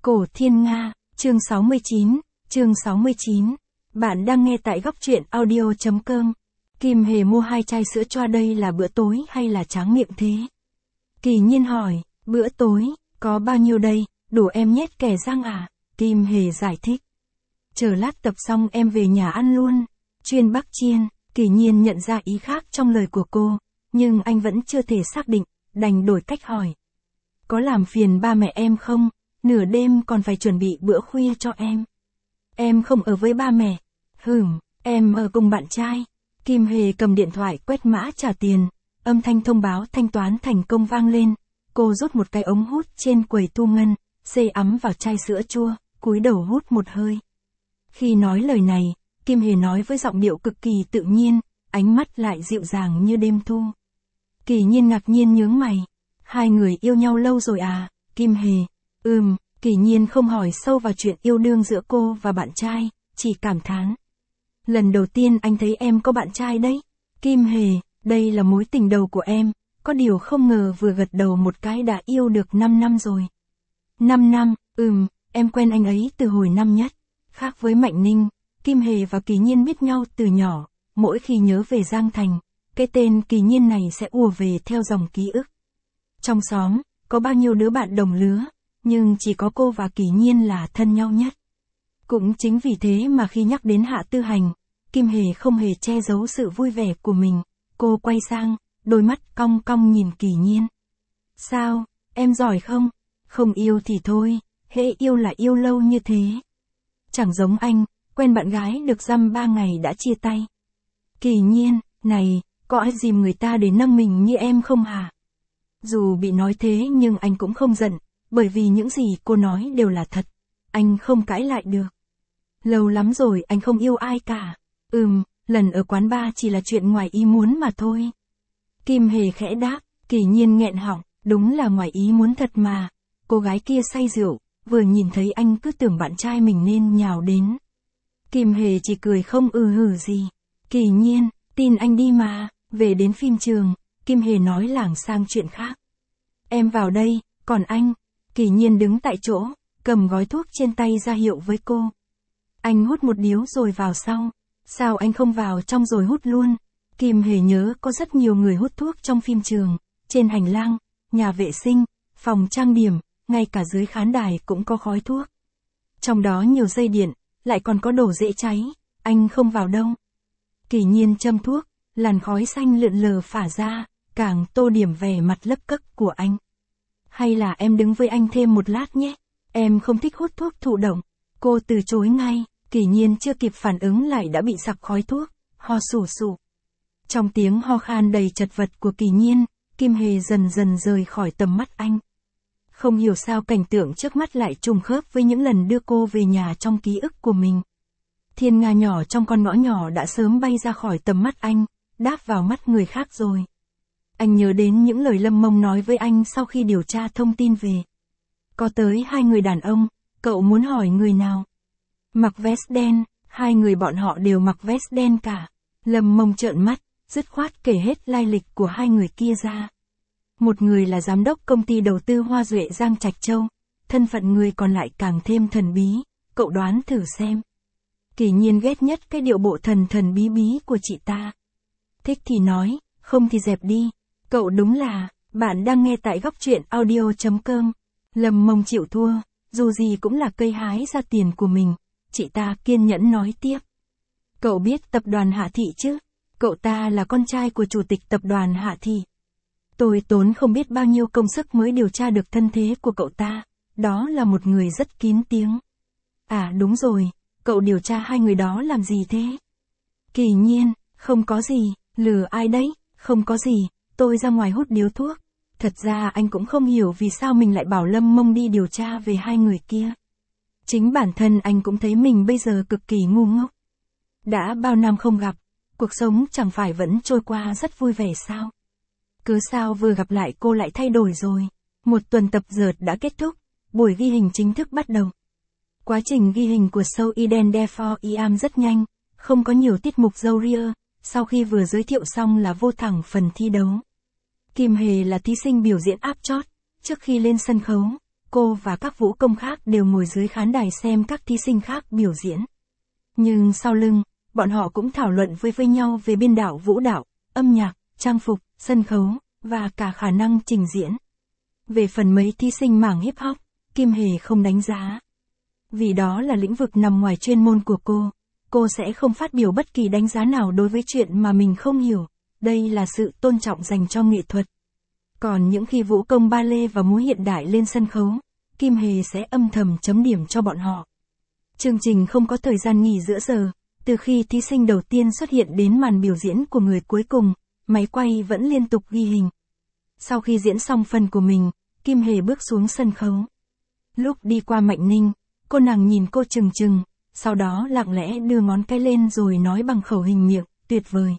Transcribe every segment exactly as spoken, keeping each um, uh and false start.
Cổ Thiên Nga, chương sáu mươi chín, chương sáu mươi chín. Bạn đang nghe tại góc truyện audio chấm com. Kim Hề mua hai chai sữa cho đây là bữa tối hay là tráng miệng thế? Kỳ Nhiên hỏi, bữa tối, có bao nhiêu đây, đủ em nhét kẻ răng à? Kim Hề giải thích. Chờ lát tập xong em về nhà ăn luôn. Chuyên Bắc chiên, Kỳ Nhiên nhận ra ý khác trong lời của cô, nhưng anh vẫn chưa thể xác định, đành đổi cách hỏi. Có làm phiền ba mẹ em không? Nửa đêm còn phải chuẩn bị bữa khuya cho em. Em không ở với ba mẹ. Hửm, em ở cùng bạn trai. Kim Hề cầm điện thoại quét mã trả tiền, âm thanh thông báo thanh toán thành công vang lên. Cô rút một cái ống hút trên quầy thu ngân, xê ấm vào chai sữa chua, cúi đầu hút một hơi. Khi nói lời này, Kim Hề nói với giọng điệu cực kỳ tự nhiên, ánh mắt lại dịu dàng như đêm thu. Kỳ Nhiên ngạc nhiên nhướng mày. Hai người yêu nhau lâu rồi à? Kim Hề. Ừm, Kỳ Nhiên không hỏi sâu vào chuyện yêu đương giữa cô và bạn trai, chỉ cảm thán. Lần đầu tiên anh thấy em có bạn trai đấy. Kim Hề, đây là mối tình đầu của em, có điều không ngờ vừa gật đầu một cái đã yêu được năm năm rồi. năm năm, ừm, em quen anh ấy từ hồi năm nhất. Khác với Mạnh Ninh, Kim Hề và Kỳ Nhiên biết nhau từ nhỏ, mỗi khi nhớ về Giang Thành, cái tên Kỳ Nhiên này sẽ ùa về theo dòng ký ức. Trong xóm, có bao nhiêu đứa bạn đồng lứa, nhưng chỉ có cô và Kỳ Nhiên là thân nhau nhất. Cũng chính vì thế mà khi nhắc đến Hạ Tư Hành, Kim Hề không hề che giấu sự vui vẻ của mình, cô quay sang, đôi mắt cong cong nhìn Kỳ Nhiên. Sao, em giỏi không? Không yêu thì thôi, hễ yêu là yêu lâu như thế. Chẳng giống anh, quen bạn gái được dăm ba ngày đã chia tay. Kỳ Nhiên, này, có ai dìm người ta để nâng mình như em không hả? Dù bị nói thế nhưng anh cũng không giận, bởi vì những gì cô nói đều là thật. Anh không cãi lại được. Lâu lắm rồi anh không yêu ai cả. Ừm, lần ở quán bar chỉ là chuyện ngoài ý muốn mà thôi. Kim Hề khẽ đáp, Kỳ Nhiên nghẹn họng, đúng là ngoài ý muốn thật mà. Cô gái kia say rượu, vừa nhìn thấy anh cứ tưởng bạn trai mình nên nhào đến. Kim Hề chỉ cười không ừ hử gì. Kỳ Nhiên, tin anh đi mà. Về đến phim trường, Kim Hề nói lảng sang chuyện khác. Em vào đây, còn anh? Kỳ Nhiên đứng tại chỗ, cầm gói thuốc trên tay ra hiệu với cô. Anh hút một điếu rồi vào sau. Sao anh không vào trong rồi hút luôn? Kim Hề nhớ có rất nhiều người hút thuốc trong phim trường, trên hành lang, nhà vệ sinh, phòng trang điểm, ngay cả dưới khán đài cũng có khói thuốc. Trong đó nhiều dây điện, lại còn có đồ dễ cháy, anh không vào đâu. Kỳ Nhiên châm thuốc, làn khói xanh lượn lờ phả ra, càng tô điểm vẻ mặt lấp cấc của anh. Hay là em đứng với anh thêm một lát nhé, em không thích hút thuốc thụ động. Cô từ chối ngay, Kỳ Nhiên chưa kịp phản ứng lại đã bị sặc khói thuốc, ho sù sụ. Trong tiếng ho khan đầy chật vật của Kỳ Nhiên, Kim Hề dần dần rời khỏi tầm mắt anh. Không hiểu sao cảnh tượng trước mắt lại trùng khớp với những lần đưa cô về nhà trong ký ức của mình. Thiên Nga nhỏ trong con ngõ nhỏ đã sớm bay ra khỏi tầm mắt anh, đáp vào mắt người khác rồi. Anh nhớ đến những lời Lâm Mông nói với anh sau khi điều tra thông tin về. Có tới hai người đàn ông, cậu muốn hỏi người nào? Mặc vest đen, hai người bọn họ đều mặc vest đen cả. Lâm Mông trợn mắt, dứt khoát kể hết lai lịch của hai người kia ra. Một người là giám đốc công ty đầu tư Hoa Duệ Giang Trạch Châu, thân phận người còn lại càng thêm thần bí, cậu đoán thử xem. Kỳ Nhiên ghét nhất cái điệu bộ thần thần bí bí của chị ta. Thích thì nói, không thì dẹp đi. Cậu đúng là, bạn đang nghe tại góc truyện audio chấm com. Lâm Mông chịu thua, dù gì cũng là cây hái ra tiền của mình. Chị ta kiên nhẫn nói tiếp. Cậu biết tập đoàn Hạ Thị chứ? Cậu ta là con trai của chủ tịch tập đoàn Hạ Thị. Tôi tốn không biết bao nhiêu công sức mới điều tra được thân thế của cậu ta. Đó là một người rất kín tiếng. À đúng rồi, cậu điều tra hai người đó làm gì thế? Kỳ Nhiên, không có gì, lừa ai đấy, không có gì, tôi ra ngoài hút điếu thuốc. Thật ra anh cũng không hiểu vì sao mình lại bảo Lâm Mông đi điều tra về hai người kia. Chính bản thân anh cũng thấy mình bây giờ cực kỳ ngu ngốc. Đã bao năm không gặp, cuộc sống chẳng phải vẫn trôi qua rất vui vẻ sao? Cứ sao vừa gặp lại cô lại thay đổi rồi. Một tuần tập dượt đã kết thúc, buổi ghi hình chính thức bắt đầu. Quá trình ghi hình của show Eden Therefore I Am rất nhanh, không có nhiều tiết mục râu ria, sau khi vừa giới thiệu xong là vô thẳng phần thi đấu. Kim Hề là thí sinh biểu diễn áp chót, trước khi lên sân khấu, cô và các vũ công khác đều ngồi dưới khán đài xem các thí sinh khác biểu diễn. Nhưng sau lưng, bọn họ cũng thảo luận với với nhau về biên đạo vũ đạo, âm nhạc, trang phục, sân khấu, và cả khả năng trình diễn. Về phần mấy thí sinh mảng hip hop, Kim Hề không đánh giá. Vì đó là lĩnh vực nằm ngoài chuyên môn của cô, cô sẽ không phát biểu bất kỳ đánh giá nào đối với chuyện mà mình không hiểu, đây là sự tôn trọng dành cho nghệ thuật. Còn những khi vũ công ballet và múa hiện đại lên sân khấu, Kim Hề sẽ âm thầm chấm điểm cho bọn họ. Chương trình không có thời gian nghỉ giữa giờ, từ khi thí sinh đầu tiên xuất hiện đến màn biểu diễn của người cuối cùng, máy quay vẫn liên tục ghi hình. Sau khi diễn xong phần của mình, Kim Hề bước xuống sân khấu. Lúc đi qua Mạnh Ninh, cô nàng nhìn cô chừng chừng, sau đó lặng lẽ đưa ngón cái lên rồi nói bằng khẩu hình miệng, tuyệt vời.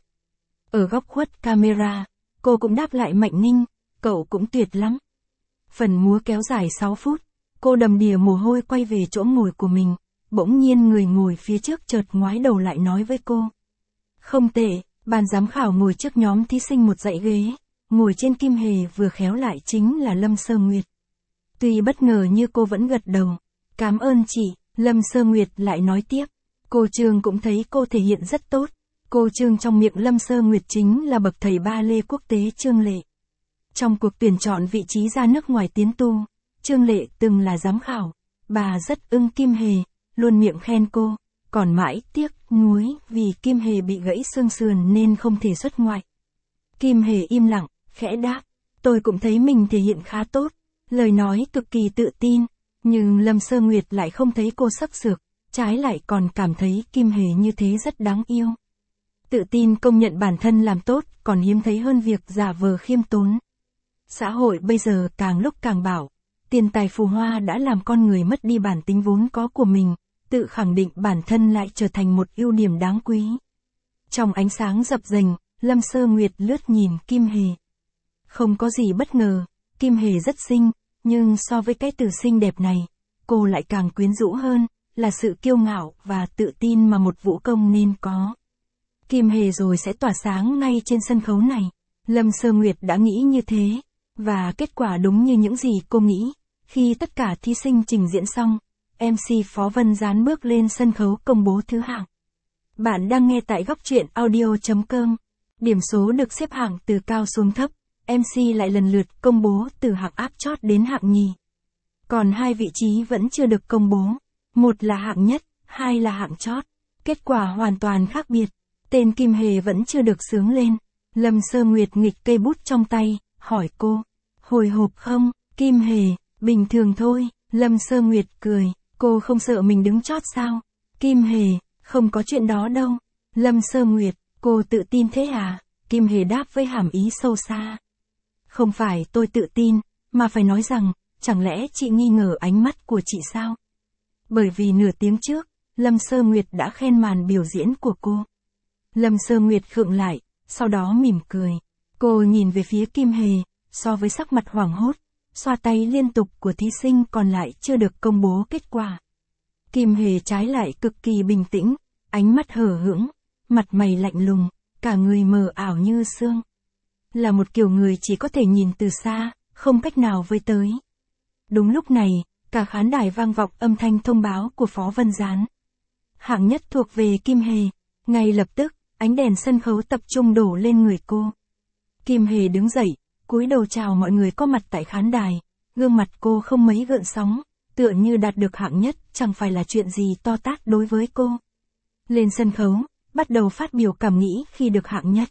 Ở góc khuất camera, cô cũng đáp lại Mạnh Ninh, cậu cũng tuyệt lắm. Phần múa kéo dài sáu phút, cô đầm đìa mồ hôi quay về chỗ ngồi của mình, bỗng nhiên người ngồi phía trước chợt ngoái đầu lại nói với cô. Không tệ, ban giám khảo ngồi trước nhóm thí sinh một dãy ghế, ngồi trên Kim Hề vừa khéo lại chính là Lâm Sơ Nguyệt. Tuy bất ngờ như cô vẫn gật đầu. Cảm ơn chị, Lâm Sơ Nguyệt lại nói tiếp. Cô Trương cũng thấy cô thể hiện rất tốt. Cô Trương trong miệng Lâm Sơ Nguyệt chính là bậc thầy ba lê quốc tế Trương Lệ. Trong cuộc tuyển chọn vị trí ra nước ngoài tiến tu, Trương Lệ từng là giám khảo. Bà rất ưng Kim Hề, luôn miệng khen cô, còn mãi tiếc nuối vì Kim Hề bị gãy xương sườn nên không thể xuất ngoại. Kim Hề im lặng, khẽ đáp, tôi cũng thấy mình thể hiện khá tốt, lời nói cực kỳ tự tin, nhưng Lâm Sơ Nguyệt lại không thấy cô sắc sược, trái lại còn cảm thấy Kim Hề như thế rất đáng yêu. Tự tin công nhận bản thân làm tốt còn hiếm thấy hơn việc giả vờ khiêm tốn. Xã hội bây giờ càng lúc càng bảo, tiền tài phù hoa đã làm con người mất đi bản tính vốn có của mình, tự khẳng định bản thân lại trở thành một ưu điểm đáng quý. Trong ánh sáng dập dềnh, Lâm Sơ Nguyệt lướt nhìn Kim Hề. Không có gì bất ngờ, Kim Hề rất xinh, nhưng so với cái từ xinh đẹp này, cô lại càng quyến rũ hơn, là sự kiêu ngạo và tự tin mà một vũ công nên có. Kim Hề rồi sẽ tỏa sáng ngay trên sân khấu này. Lâm Sơ Nguyệt đã nghĩ như thế, và kết quả đúng như những gì cô nghĩ. Khi tất cả thí sinh trình diễn xong, em xê Phó Vân Gián bước lên sân khấu công bố thứ hạng. Bạn đang nghe tại góc truyện audio chấm com. Điểm số được xếp hạng từ cao xuống thấp, em xê lại lần lượt công bố từ hạng áp chót đến hạng nhì. Còn hai vị trí vẫn chưa được công bố, một là hạng nhất, hai là hạng chót. Kết quả hoàn toàn khác biệt, tên Kim Hề vẫn chưa được xướng lên. Lâm Sơ Nguyệt nghịch cây bút trong tay, hỏi cô, hồi hộp không? Kim Hề, bình thường thôi. Lâm Sơ Nguyệt cười, cô không sợ mình đứng chót sao? Kim Hề, không có chuyện đó đâu. Lâm Sơ Nguyệt, cô tự tin thế à? Kim Hề đáp với hàm ý sâu xa. Không phải tôi tự tin, mà phải nói rằng, chẳng lẽ chị nghi ngờ ánh mắt của chị sao? Bởi vì nửa tiếng trước, Lâm Sơ Nguyệt đã khen màn biểu diễn của cô. Lâm Sơ Nguyệt khựng lại, sau đó mỉm cười. Cô nhìn về phía Kim Hề, so với sắc mặt hoảng hốt, xoa tay liên tục của thí sinh còn lại chưa được công bố kết quả. Kim Hề trái lại cực kỳ bình tĩnh, ánh mắt hờ hững, mặt mày lạnh lùng, cả người mờ ảo như sương. Là một kiểu người chỉ có thể nhìn từ xa, không cách nào với tới. Đúng lúc này, cả khán đài vang vọng âm thanh thông báo của Phó Vân Gián. Hạng nhất thuộc về Kim Hề. Ngay lập tức, ánh đèn sân khấu tập trung đổ lên người cô. Kim Hề đứng dậy, cúi đầu chào mọi người có mặt tại khán đài. Gương mặt cô không mấy gợn sóng, tựa như đạt được hạng nhất chẳng phải là chuyện gì to tát đối với cô. Lên sân khấu, bắt đầu phát biểu cảm nghĩ khi được hạng nhất.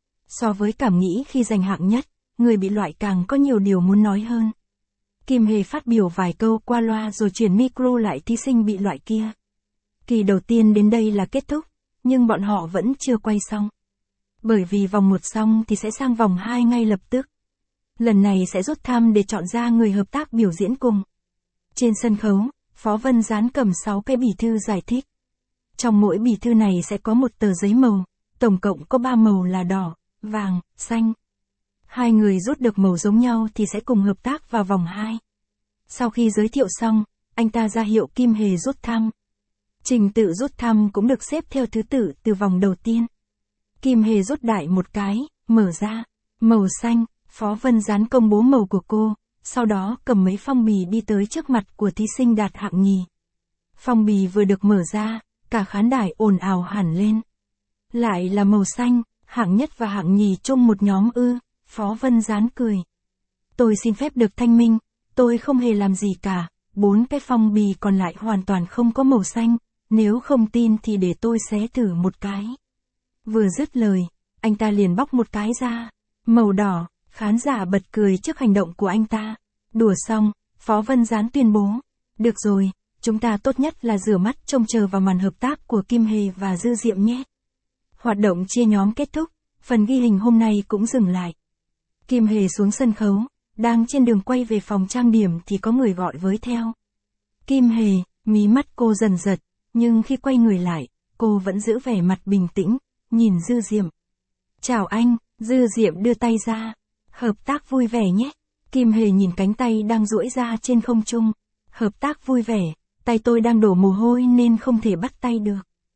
So với cảm nghĩ khi giành hạng nhất, người bị loại càng có nhiều điều muốn nói hơn. Kim Hề phát biểu vài câu qua loa rồi chuyển micro lại thí sinh bị loại kia. Kỳ đầu tiên đến đây là kết thúc, nhưng bọn họ vẫn chưa quay xong. Bởi vì vòng một xong thì sẽ sang vòng hai ngay lập tức. Lần này sẽ rút thăm để chọn ra người hợp tác biểu diễn cùng. Trên sân khấu, Phó Vân Gián cầm sáu cái bì thư giải thích. Trong mỗi bì thư này sẽ có một tờ giấy màu, tổng cộng có ba màu là đỏ, vàng, xanh. Hai người rút được màu giống nhau thì sẽ cùng hợp tác vào vòng hai. Sau khi giới thiệu xong, anh ta ra hiệu Kim Hề rút thăm. Trình tự rút thăm cũng được xếp theo thứ tự từ vòng đầu tiên. Kim Hề rút đại một cái, mở ra, màu xanh, Phó Vân Gián công bố màu của cô, sau đó cầm mấy phong bì đi tới trước mặt của thí sinh đạt hạng nhì. Phong bì vừa được mở ra, cả khán đài ồn ào hẳn lên. Lại là màu xanh, hạng nhất và hạng nhì chung một nhóm ư, Phó Vân Gián cười. Tôi xin phép được thanh minh, tôi không hề làm gì cả, bốn cái phong bì còn lại hoàn toàn không có màu xanh, nếu không tin thì để tôi xé thử một cái. Vừa dứt lời, anh ta liền bóc một cái ra, màu đỏ, khán giả bật cười trước hành động của anh ta. Đùa xong, Phó Vân Gián tuyên bố, được rồi, chúng ta tốt nhất là rửa mắt trông chờ vào màn hợp tác của Kim Hề và Dư Diệm nhé. Hoạt động chia nhóm kết thúc, phần ghi hình hôm nay cũng dừng lại. Kim Hề xuống sân khấu, đang trên đường quay về phòng trang điểm thì có người gọi với theo. Kim Hề, mí mắt cô dần giật, nhưng khi quay người lại, cô vẫn giữ vẻ mặt bình tĩnh, nhìn Dư Diệm. Chào anh, Dư Diệm đưa tay ra. Hợp tác vui vẻ nhé. Kim Hề nhìn cánh tay đang duỗi ra trên không trung. Hợp tác vui vẻ, tay tôi đang đổ mồ hôi nên không thể bắt tay được.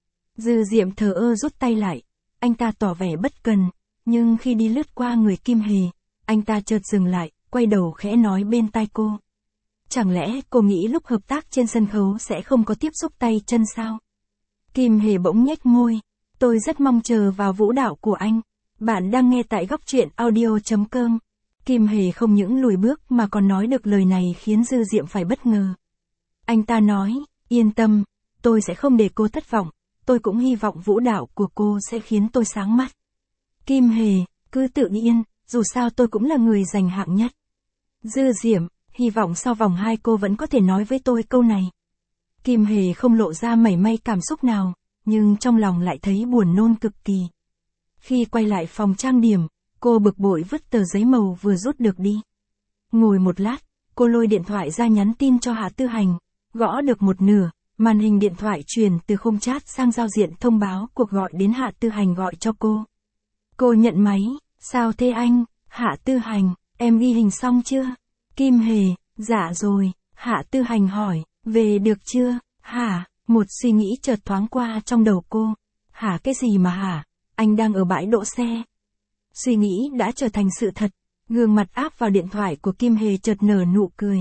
Dư Diệm thờ ơ rút tay lại. Anh ta tỏ vẻ bất cần, nhưng khi đi lướt qua người Kim Hề, anh ta chợt dừng lại, quay đầu khẽ nói bên tai cô. Chẳng lẽ cô nghĩ lúc hợp tác trên sân khấu sẽ không có tiếp xúc tay chân sao? Kim Hề bỗng nhếch môi. Tôi rất mong chờ vào vũ đạo của anh. Bạn đang nghe tại góc truyện audio chấm com. Kim Hề không những lùi bước mà còn nói được lời này khiến Dư Diệm phải bất ngờ. Anh ta nói, yên tâm, tôi sẽ không để cô thất vọng, tôi cũng hy vọng vũ đạo của cô sẽ khiến tôi sáng mắt. Kim Hề, cứ tự nhiên, dù sao tôi cũng là người giành hạng nhất. Dư Diệm, hy vọng sau vòng hai cô vẫn có thể nói với tôi câu này. Kim Hề không lộ ra mảy may cảm xúc nào, nhưng trong lòng lại thấy buồn nôn cực kỳ. Khi quay lại phòng trang điểm, cô bực bội vứt tờ giấy màu vừa rút được đi. Ngồi một lát, cô lôi điện thoại ra nhắn tin cho Hạ Tư Hành, gõ được một nửa, màn hình điện thoại truyền từ khung chat sang giao diện thông báo cuộc gọi đến Hạ Tư Hành gọi cho cô. Cô nhận máy, sao thế anh? Hạ Tư Hành, em ghi hình xong chưa? Kim Hề, dạ rồi. Hạ Tư Hành hỏi, về được chưa? Hả? Một suy nghĩ chợt thoáng qua trong đầu cô. Hả cái gì mà hả? Anh đang ở bãi đỗ xe. Suy nghĩ đã trở thành sự thật. Gương mặt áp vào điện thoại của Kim Hề chợt nở nụ cười.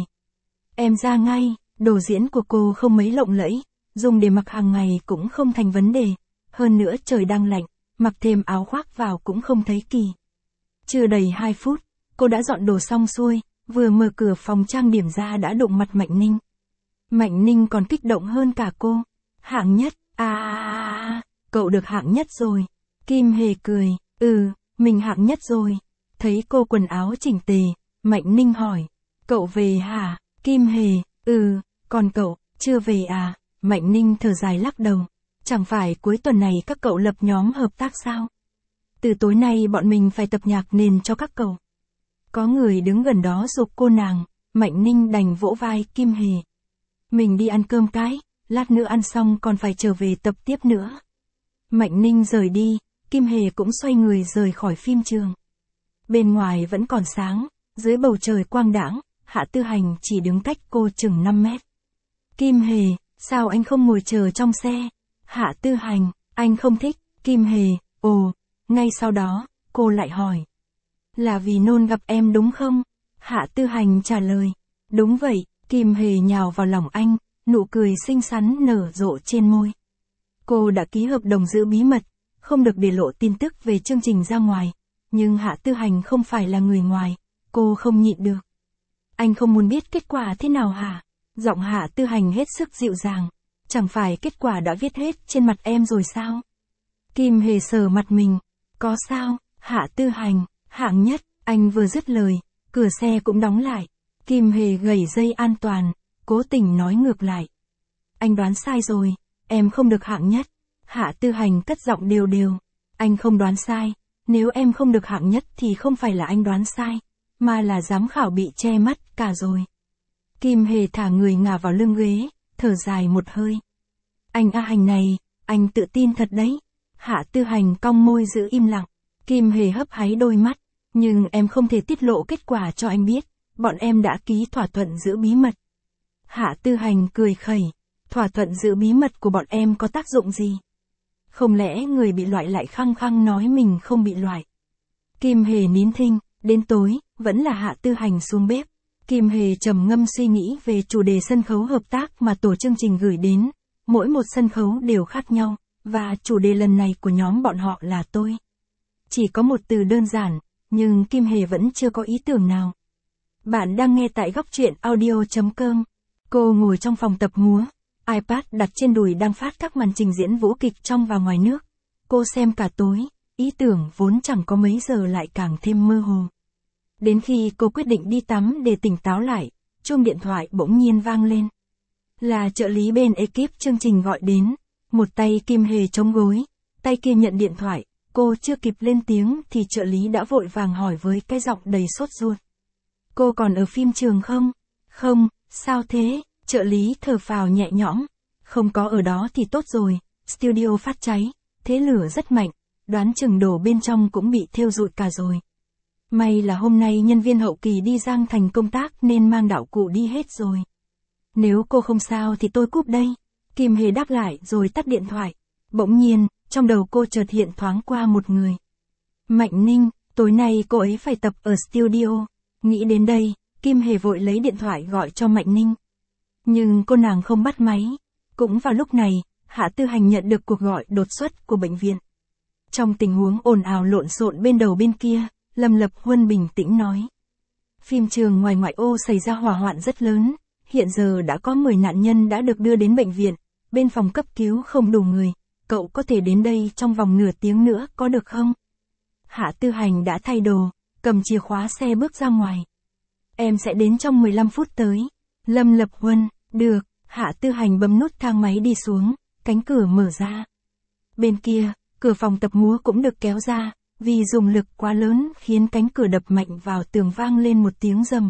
Em ra ngay, đồ diễn của cô không mấy lộng lẫy, dùng để mặc hàng ngày cũng không thành vấn đề. Hơn nữa trời đang lạnh, mặc thêm áo khoác vào cũng không thấy kỳ. Chưa đầy hai phút, cô đã dọn đồ xong xuôi, vừa mở cửa phòng trang điểm ra đã đụng mặt Mạnh Ninh. Mạnh Ninh còn kích động hơn cả cô. Hạng nhất, à, à, à, cậu được hạng nhất rồi. Kim Hề cười, ừ, mình hạng nhất rồi. Thấy cô quần áo chỉnh tề, Mạnh Ninh hỏi, cậu về hả? Kim Hề, ừ, còn cậu, chưa về à? Mạnh Ninh thở dài lắc đầu, chẳng phải cuối tuần này các cậu lập nhóm hợp tác sao? Từ tối nay bọn mình phải tập nhạc nền cho các cậu. Có người đứng gần đó giục cô nàng, Mạnh Ninh đành vỗ vai Kim Hề. Mình đi ăn cơm cái, lát nữa ăn xong còn phải trở về tập tiếp nữa. Mạnh Ninh rời đi, Kim Hề cũng xoay người rời khỏi phim trường. Bên ngoài vẫn còn sáng, dưới bầu trời quang đãng, Hạ Tư Hành chỉ đứng cách cô chừng năm mét. Kim Hề, sao anh không ngồi chờ trong xe? Hạ Tư Hành, anh không thích. Kim Hề, ồ, ngay sau đó, cô lại hỏi. Là vì nôn gặp em đúng không? Hạ Tư Hành trả lời. Đúng vậy. Kim Hề nhào vào lòng anh, nụ cười xinh xắn nở rộ trên môi. Cô đã ký hợp đồng giữ bí mật, không được để lộ tin tức về chương trình ra ngoài. Nhưng Hạ Tư Hành không phải là người ngoài, cô không nhịn được. Anh không muốn biết kết quả thế nào hả? Giọng Hạ Tư Hành hết sức dịu dàng. Chẳng phải kết quả đã viết hết trên mặt em rồi sao? Kim Hề sờ mặt mình. Có sao? Hạ Tư Hành, hạng nhất, anh vừa dứt lời, cửa xe cũng đóng lại. Kim Hề gẩy dây an toàn, cố tình nói ngược lại. Anh đoán sai rồi, em không được hạng nhất. Hạ Tư Hành cất giọng đều đều. Anh không đoán sai, nếu em không được hạng nhất thì không phải là anh đoán sai, mà là giám khảo bị che mắt cả rồi. Kim Hề thả người ngả vào lưng ghế, thở dài một hơi. Anh A Hành này, anh tự tin thật đấy. Hạ Tư Hành cong môi giữ im lặng. Kim Hề hấp háy đôi mắt, nhưng em không thể tiết lộ kết quả cho anh biết. Bọn em đã ký thỏa thuận giữ bí mật. Hạ Tư Hành cười khẩy. Thỏa thuận giữ bí mật của bọn em có tác dụng gì? Không lẽ người bị loại lại khăng khăng nói mình không bị loại? Kim Hề nín thinh, đến tối, vẫn là Hạ Tư Hành xuống bếp. Kim Hề trầm ngâm suy nghĩ về chủ đề sân khấu hợp tác mà tổ chương trình gửi đến. Mỗi một sân khấu đều khác nhau, và chủ đề lần này của nhóm bọn họ là tôi. Chỉ có một từ đơn giản, nhưng Kim Hề vẫn chưa có ý tưởng nào. Bạn đang nghe tại góc truyện audio chấm com. Cô ngồi trong phòng tập múa, iPad đặt trên đùi đang phát các màn trình diễn vũ kịch trong và ngoài nước. Cô xem cả tối, ý tưởng vốn chẳng có mấy giờ lại càng thêm mơ hồ. Đến khi cô quyết định đi tắm để tỉnh táo lại, chuông điện thoại bỗng nhiên vang lên. Là trợ lý bên ekip chương trình gọi đến, một tay Kim Hề chống gối, tay kia nhận điện thoại, cô chưa kịp lên tiếng thì trợ lý đã vội vàng hỏi với cái giọng đầy sốt ruột. Cô còn ở phim trường không? Không, sao thế? Trợ lý thở phào nhẹ nhõm. Không có ở đó thì tốt rồi, studio phát cháy, thế lửa rất mạnh, đoán chừng đồ bên trong cũng bị thiêu rụi cả rồi. May là hôm nay nhân viên hậu kỳ đi Giang Thành công tác nên mang đạo cụ đi hết rồi. Nếu cô không sao thì tôi cúp đây. Kim Hề đáp lại rồi tắt điện thoại. Bỗng nhiên, trong đầu cô chợt hiện thoáng qua một người. Mạnh Ninh, tối nay cô ấy phải tập ở studio. Nghĩ đến đây, Kim Hề vội lấy điện thoại gọi cho Mạnh Ninh. Nhưng cô nàng không bắt máy. Cũng vào lúc này, Hạ Tư Hành nhận được cuộc gọi đột xuất của bệnh viện. Trong tình huống ồn ào lộn xộn bên đầu bên kia, Lâm Lập Huân bình tĩnh nói. Phim trường ngoài ngoại ô xảy ra hỏa hoạn rất lớn, hiện giờ đã có mười nạn nhân đã được đưa đến bệnh viện, bên phòng cấp cứu không đủ người, cậu có thể đến đây trong vòng nửa tiếng nữa có được không? Hạ Tư Hành đã thay đồ, cầm chìa khóa xe bước ra ngoài. Em sẽ đến trong mười lăm phút tới. Lâm Lập Huân, được, Hạ Tư Hành bấm nút thang máy đi xuống, cánh cửa mở ra. Bên kia, cửa phòng tập múa cũng được kéo ra. Vì dùng lực quá lớn khiến cánh cửa đập mạnh vào tường vang lên một tiếng rầm.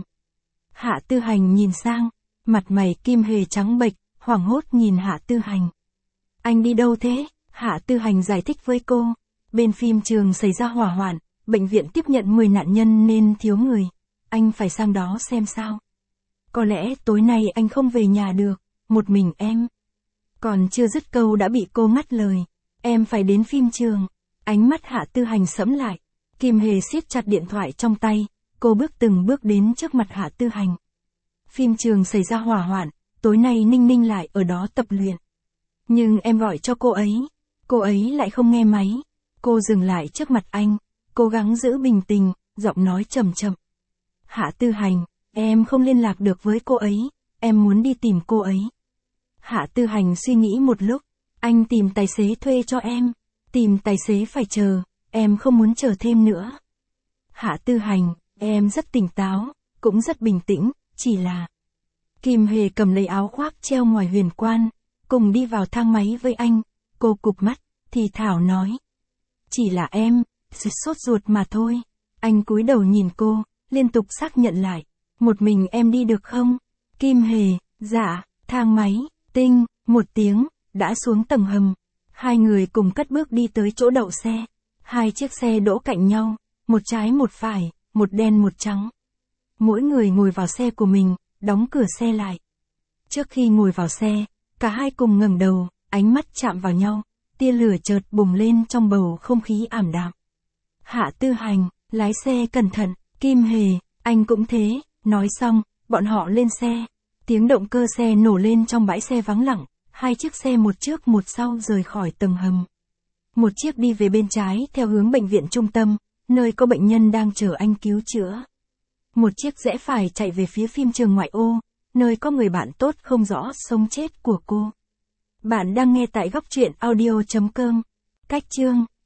Hạ Tư Hành nhìn sang, mặt mày Kim Hề trắng bệch, hoảng hốt nhìn Hạ Tư Hành. Anh đi đâu thế? Hạ Tư Hành giải thích với cô. Bên phim trường xảy ra hỏa hoạn, bệnh viện tiếp nhận mười nạn nhân nên thiếu người. Anh phải sang đó xem sao. Có lẽ tối nay anh không về nhà được, một mình em. Còn chưa dứt câu đã bị cô ngắt lời. Em phải đến phim trường. Ánh mắt Hạ Tư Hành sẫm lại. Kim Hề siết chặt điện thoại trong tay, cô bước từng bước đến trước mặt Hạ Tư Hành. Phim trường xảy ra hỏa hoạn, tối nay Ninh Ninh lại ở đó tập luyện. Nhưng em gọi cho cô ấy, cô ấy lại không nghe máy. Cô dừng lại trước mặt anh, cố gắng giữ bình tĩnh, giọng nói chậm chậm. Hạ Tư Hành, em không liên lạc được với cô ấy, em muốn đi tìm cô ấy. Hạ Tư Hành suy nghĩ một lúc, anh tìm tài xế thuê cho em. Tìm tài xế phải chờ, em không muốn chờ thêm nữa. Hạ Tư Hành, em rất tỉnh táo, cũng rất bình tĩnh, chỉ là... Kim Hề cầm lấy áo khoác treo ngoài huyền quan, cùng đi vào thang máy với anh, cô cụp mắt, thì thảo nói. Chỉ là em, sốt ruột mà thôi. Anh cúi đầu nhìn cô, liên tục xác nhận lại. Một mình em đi được không? Kim Hề, dạ, thang máy, tinh, một tiếng, đã xuống tầng hầm. Hai người cùng cất bước đi tới chỗ đậu xe. Hai chiếc xe đỗ cạnh nhau, một trái một phải, một đen một trắng. Mỗi người ngồi vào xe của mình, đóng cửa xe lại. Trước khi ngồi vào xe, cả hai cùng ngẩng đầu, ánh mắt chạm vào nhau, tia lửa chợt bùng lên trong bầu không khí ảm đạm. Hạ Tư Hành, lái xe cẩn thận, Kim Hề, anh cũng thế, nói xong, bọn họ lên xe. Tiếng động cơ xe nổ lên trong bãi xe vắng lặng. Hai chiếc xe một trước một sau rời khỏi tầng hầm. Một chiếc đi về bên trái theo hướng bệnh viện trung tâm, nơi có bệnh nhân đang chờ anh cứu chữa. Một chiếc rẽ phải chạy về phía phim trường ngoại ô, nơi có người bạn tốt không rõ sống chết của cô. Bạn đang nghe tại góc truyện audio chấm com. Cách chương